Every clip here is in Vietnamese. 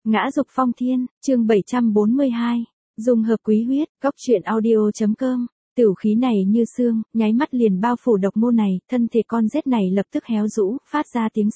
Ngã dục phong thiên, chương 742, dùng hợp quý huyết, góc truyện audio.com. Tửu khí này như xương, nháy mắt liền bao phủ độc môn này, thân thể con rết này lập tức héo rũ, phát ra tiếng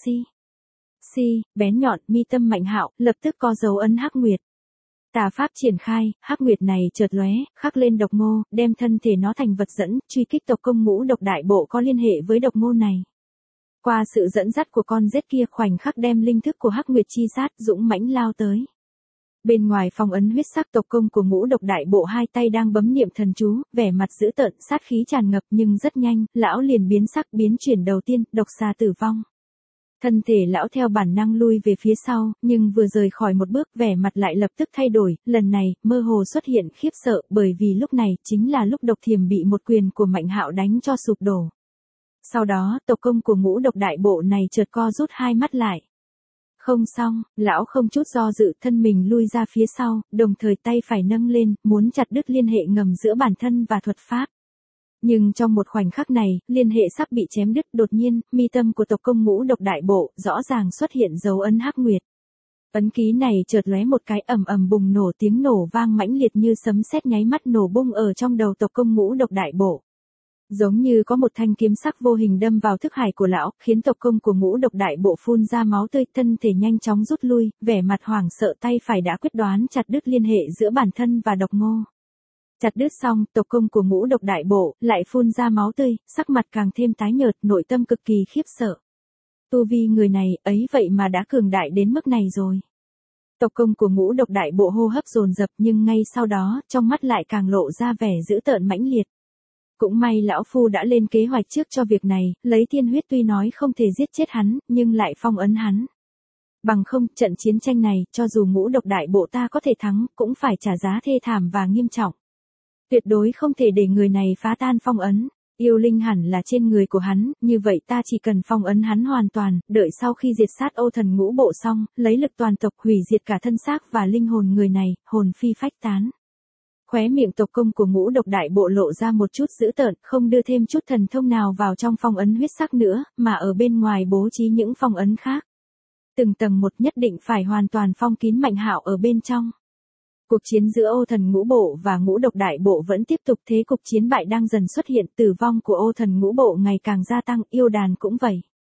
si, bén nhọn, mi tâm Mạnh Hạo, lập tức có dấu ấn hắc nguyệt. Tà pháp triển khai, hắc nguyệt này chợt lóe, khắc lên độc mô, đem thân thể nó thành vật dẫn, truy kích tộc công ngũ độc đại bộ có liên hệ với độc mô này. Qua sự dẫn dắt của con rết kia khoảnh khắc đem linh thức của hắc nguyệt chi sát, dũng mãnh lao tới. Bên ngoài phong ấn huyết sắc tộc công của ngũ độc đại bộ hai tay đang bấm niệm thần chú, vẻ mặt dữ tợn, sát khí tràn ngập nhưng rất nhanh, lão liền biến sắc biến chuyển đầu tiên, độc xà tử vong. Thân thể lão theo bản năng lui về phía sau, nhưng vừa rời khỏi một bước vẻ mặt lại lập tức thay đổi, lần này, mơ hồ xuất hiện khiếp sợ bởi vì lúc này chính là lúc độc thiềm bị một quyền của Mạnh Hạo đánh cho sụp đổ. Sau đó, tộc công của ngũ độc đại bộ này chợt co rút hai mắt lại. Không xong, lão không chút do dự thân mình lui ra phía sau, đồng thời tay phải nâng lên, muốn chặt đứt liên hệ ngầm giữa bản thân và thuật pháp. Nhưng trong một khoảnh khắc này, liên hệ sắp bị chém đứt đột nhiên, mi tâm của tộc công ngũ độc đại bộ, rõ ràng xuất hiện dấu ấn hắc nguyệt. Ấn ký này chợt lóe một cái ầm ầm bùng nổ tiếng nổ vang mãnh liệt như sấm sét nháy mắt nổ bung ở trong đầu tộc công ngũ độc đại bộ. Giống như có một thanh kiếm sắc vô hình đâm vào thức hải của lão, khiến tộc công của ngũ độc đại bộ phun ra máu tươi, thân thể nhanh chóng rút lui, vẻ mặt hoảng sợ tay phải đã quyết đoán chặt đứt liên hệ giữa bản thân và độc mô. Chặt đứt xong, tộc công của ngũ độc đại bộ, lại phun ra máu tươi, sắc mặt càng thêm tái nhợt, nội tâm cực kỳ khiếp sợ. Tu vi người này, ấy vậy mà đã cường đại đến mức này rồi. Tộc công của ngũ độc đại bộ hô hấp dồn dập nhưng ngay sau đó, trong mắt lại càng lộ ra vẻ dữ tợn mãnh liệt. Cũng may lão phu đã lên kế hoạch trước cho việc này, lấy tiên huyết tuy nói không thể giết chết hắn, nhưng lại phong ấn hắn. Bằng không, trận chiến tranh này, cho dù ngũ độc đại bộ ta có thể thắng, cũng phải trả giá thê thảm và nghiêm trọng. Tuyệt đối không thể để người này phá tan phong ấn. Yêu linh hẳn là trên người của hắn, như vậy ta chỉ cần phong ấn hắn hoàn toàn, đợi sau khi diệt sát Ô Thần ngũ bộ xong, lấy lực toàn tộc hủy diệt cả thân xác và linh hồn người này, hồn phi phách tán. Khóe miệng tộc công của ngũ độc đại bộ lộ ra một chút dữ tợn, không đưa thêm chút thần thông nào vào trong phong ấn huyết sắc nữa, mà ở bên ngoài bố trí những phong ấn khác. Từng tầng một nhất định phải hoàn toàn phong kín Mạnh Hạo ở bên trong. Cuộc chiến giữa Ô Thần ngũ bộ và ngũ độc đại bộ vẫn tiếp tục, thế cục chiến bại đang dần xuất hiện, tử vong của Ô Thần ngũ bộ ngày càng gia tăng, yêu đàn cũng vậy.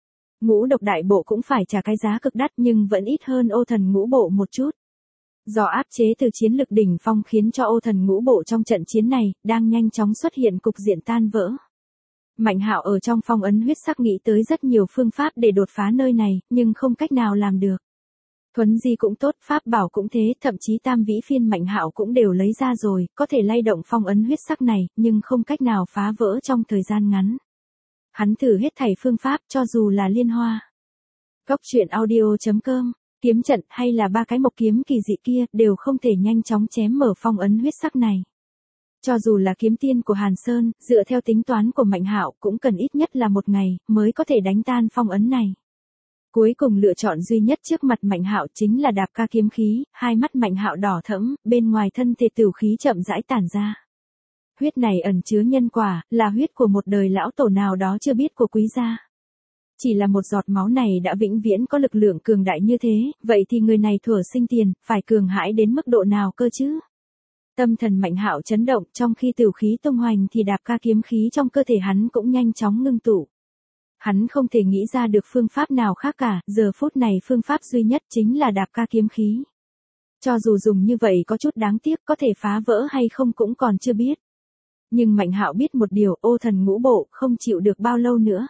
Ngũ độc đại bộ cũng phải trả cái giá cực đắt nhưng vẫn ít hơn Ô Thần ngũ bộ một chút. Do áp chế từ chiến lực đỉnh phong khiến cho Ô Thần ngũ bộ trong trận chiến này, đang nhanh chóng xuất hiện cục diện tan vỡ. Mạnh Hạo ở trong phong ấn huyết sắc nghĩ tới rất nhiều phương pháp để đột phá nơi này, nhưng không cách nào làm được. Thuấn di cũng tốt, pháp bảo cũng thế, thậm chí tam vĩ phiên Mạnh Hạo cũng đều lấy ra rồi, có thể lay động phong ấn huyết sắc này, nhưng không cách nào phá vỡ trong thời gian ngắn. Hắn thử hết thảy phương pháp, cho dù là liên hoa. Góc truyện audio.com, kiếm trận hay là ba cái mộc kiếm kỳ dị kia, đều không thể nhanh chóng chém mở phong ấn huyết sắc này. Cho dù là kiếm tiên của Hàn Sơn, dựa theo tính toán của Mạnh Hạo cũng cần ít nhất là một ngày, mới có thể đánh tan phong ấn này. Cuối cùng lựa chọn duy nhất trước mặt Mạnh Hạo chính là đạp ca kiếm khí, hai mắt Mạnh Hạo đỏ thẫm, bên ngoài thân thể tửu khí chậm rãi tản ra. Huyết này ẩn chứa nhân quả, là huyết của một đời lão tổ nào đó chưa biết của quý gia. Chỉ là một giọt máu này đã vĩnh viễn có lực lượng cường đại như thế, vậy thì người này thuở sinh tiền, phải cường hãi đến mức độ nào cơ chứ? Tâm thần Mạnh Hạo chấn động, trong khi tửu khí tung hoành thì đạp ca kiếm khí trong cơ thể hắn cũng nhanh chóng ngưng tụ. Hắn không thể nghĩ ra được phương pháp nào khác cả, giờ phút này phương pháp duy nhất chính là đạp ca kiếm khí. Cho dù dùng như vậy có chút đáng tiếc, có thể phá vỡ hay không cũng còn chưa biết. Nhưng Mạnh Hạo biết một điều, Ô Thần ngũ bộ không chịu được bao lâu nữa.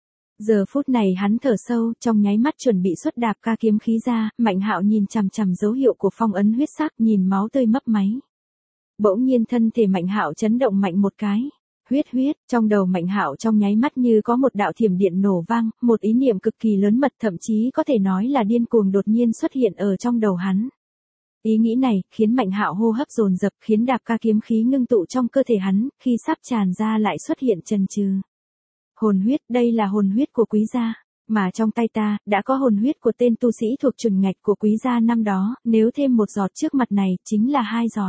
Giờ phút này hắn thở sâu, trong nháy mắt chuẩn bị xuất đạp ca kiếm khí ra, Mạnh Hạo nhìn chằm chằm dấu hiệu của phong ấn huyết sắc, nhìn máu tươi mấp máy. Bỗng nhiên thân thể Mạnh Hạo chấn động mạnh một cái. Huyết, trong đầu Mạnh Hạo trong nháy mắt như có một đạo thiểm điện nổ vang, một ý niệm cực kỳ lớn mật thậm chí có thể nói là điên cuồng đột nhiên xuất hiện ở trong đầu hắn. Ý nghĩ này khiến Mạnh Hạo hô hấp dồn dập, khiến đạp ca kiếm khí ngưng tụ trong cơ thể hắn, khi sắp tràn ra lại xuất hiện chần chừ. Hồn huyết, đây là hồn huyết của quý gia, mà trong tay ta đã có hồn huyết của tên tu sĩ thuộc chuẩn ngạch của quý gia năm đó, nếu thêm một giọt trước mặt này chính là hai giọt.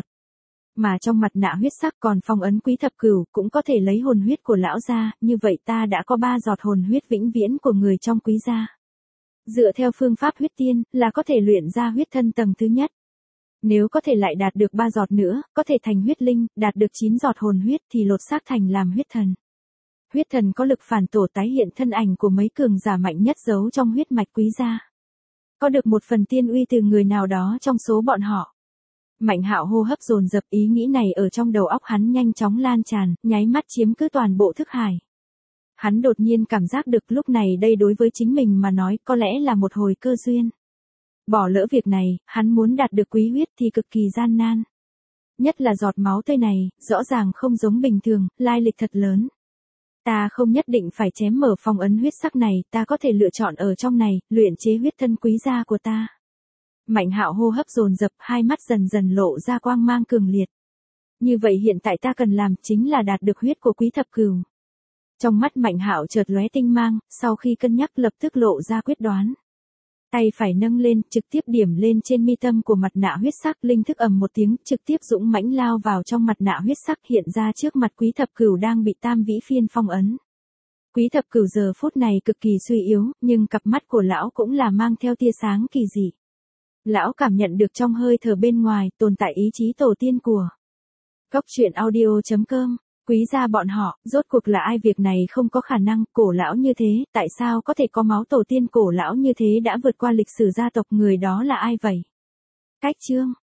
Mà trong mặt nạ huyết sắc còn phong ấn quý thập cửu, cũng có thể lấy hồn huyết của lão gia, như vậy ta đã có 3 giọt hồn huyết vĩnh viễn của người trong quý gia. Dựa theo phương pháp huyết tiên, là có thể luyện ra huyết thân tầng thứ nhất. Nếu có thể lại đạt được 3 giọt nữa, có thể thành huyết linh, đạt được 9 giọt hồn huyết thì lột xác thành làm huyết thần. Huyết thần có lực phản tổ tái hiện thân ảnh của mấy cường giả mạnh nhất giấu trong huyết mạch Quý gia. Có được một phần tiên uy từ người nào đó trong số bọn họ. Mạnh Hạo hô hấp dồn dập, ý nghĩ này ở trong đầu óc hắn nhanh chóng lan tràn, nháy mắt chiếm cứ toàn bộ thức hải. Hắn đột nhiên cảm giác được lúc này đây đối với chính mình mà nói có lẽ là một hồi cơ duyên. Bỏ lỡ việc này, hắn muốn đạt được quý huyết thì cực kỳ gian nan. Nhất là giọt máu tươi này, rõ ràng không giống bình thường, lai lịch thật lớn. Ta không nhất định phải chém mở phong ấn huyết sắc này, ta có thể lựa chọn ở trong này, luyện chế huyết thân quý gia của ta. Mạnh Hạo hô hấp dồn dập, hai mắt dần dần lộ ra quang mang cường liệt. Như vậy hiện tại ta cần làm chính là đạt được huyết của Quý Thập Cửu. Trong mắt Mạnh Hạo chợt lóe tinh mang, sau khi cân nhắc lập tức lộ ra quyết đoán. Tay phải nâng lên, trực tiếp điểm lên trên mi tâm của mặt nạ huyết sắc, linh thức ầm một tiếng, trực tiếp dũng mãnh lao vào trong mặt nạ huyết sắc, hiện ra trước mặt Quý Thập Cửu đang bị Tam Vĩ Phiên phong ấn. Quý Thập Cửu giờ phút này cực kỳ suy yếu, nhưng cặp mắt của lão cũng là mang theo tia sáng kỳ dị. Lão cảm nhận được trong hơi thở bên ngoài tồn tại ý chí tổ tiên của. Cốc truyện audio.com. Quý gia bọn họ, rốt cuộc là ai? Việc này không có khả năng, cổ lão như thế, tại sao có thể có máu tổ tiên cổ lão như thế đã vượt qua lịch sử gia tộc, người đó là ai vậy? Cách chương